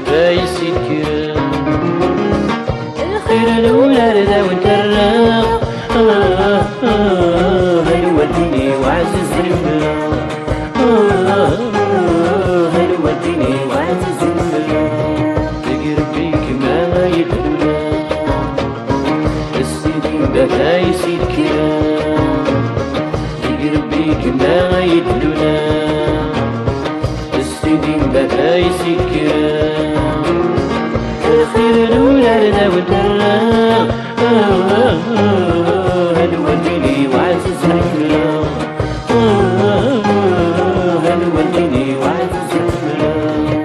بايس الكرام الخير الأولى رضا ونترق هل وديني وعزز الملا هل وديني وعزز الملا تقرب بيك ما يدلنا السنين بايس الكرام تقرب بيك ما يدلنا السنين بايس الكرام الخير الأولى رضا ونترق هل وديني وعزز الملا هل وديني وعزز الملا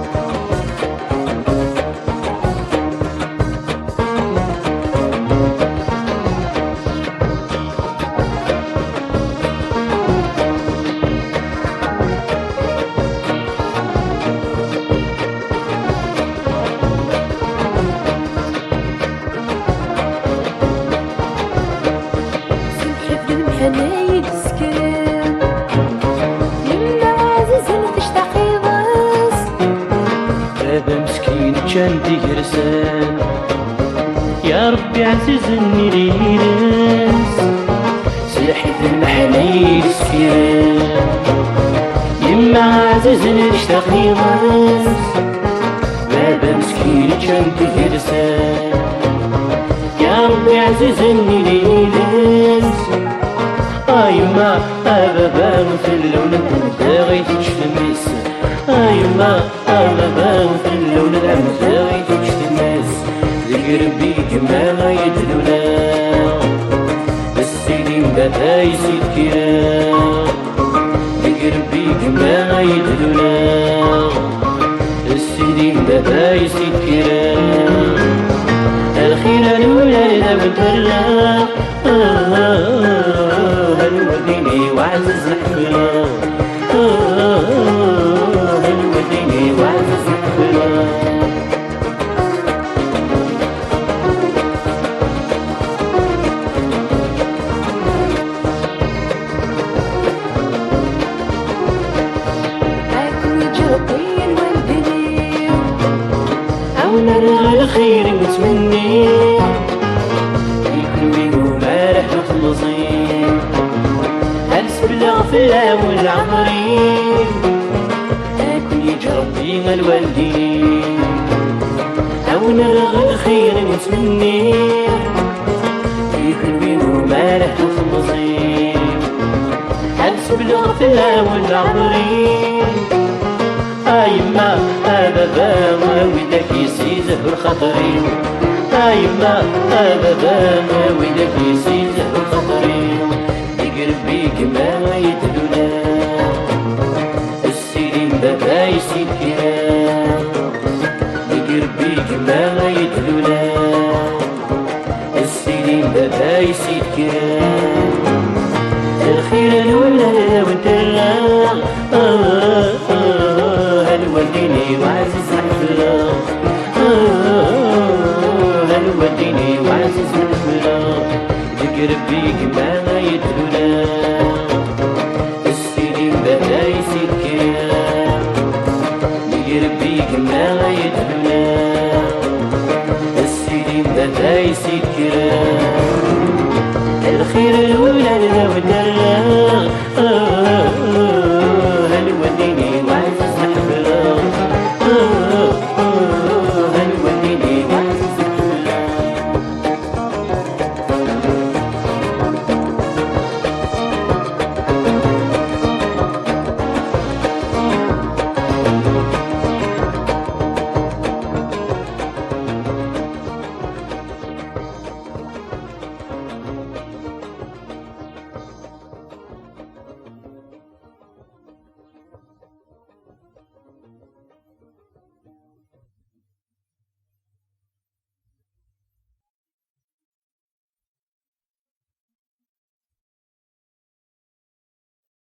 حنايد سكان يمنا عزيز تشتاق يضاس بابا مسكين كان ديرسان يا ربي عززني ليلاس سلحت المحنايد سكان يما عزيزني تشتاق يضاس بابا مسكين كان ديرسان يا ربي عززني ليلاس يما بابا في اللون باغي تشتمس يما بابا في اللون باغي تشتمس ذكر بيك ما يدلونا السنين بايس الكرام ذكر بيك ما يدلونا السنين بايس الكرام الخير الأولى لنا بنترق هل وديني وعزز الحملا هل وديني وعزز الحملا عاكم يجربي الوالدين أو نرى الخير متمني يكون بيهم راح مخلصين هلس بالغفلة والعمرين أكون يجربي الوالدين أو نرى الخير متمني يكون بيهم راح مخلصين هلس بالغفلة والعمرين يما بابا ويدك يسيزه الخطرين يما بابا ويدك يسيزه الخطرين يقرب بيك ما يدلونا السنين بايس الكرام يقرب بيك ما يدلونا السنين بايس الكرام الخير الأولى وانترق هل وديني وعزز الحفلة هل وديني وعزز الحفلة ذكر بيك ما يدلونا السنين بايس الكرام ذكر بيك ما يدلونا السنين بايس الكرام الخير الأولى لنا ودرنا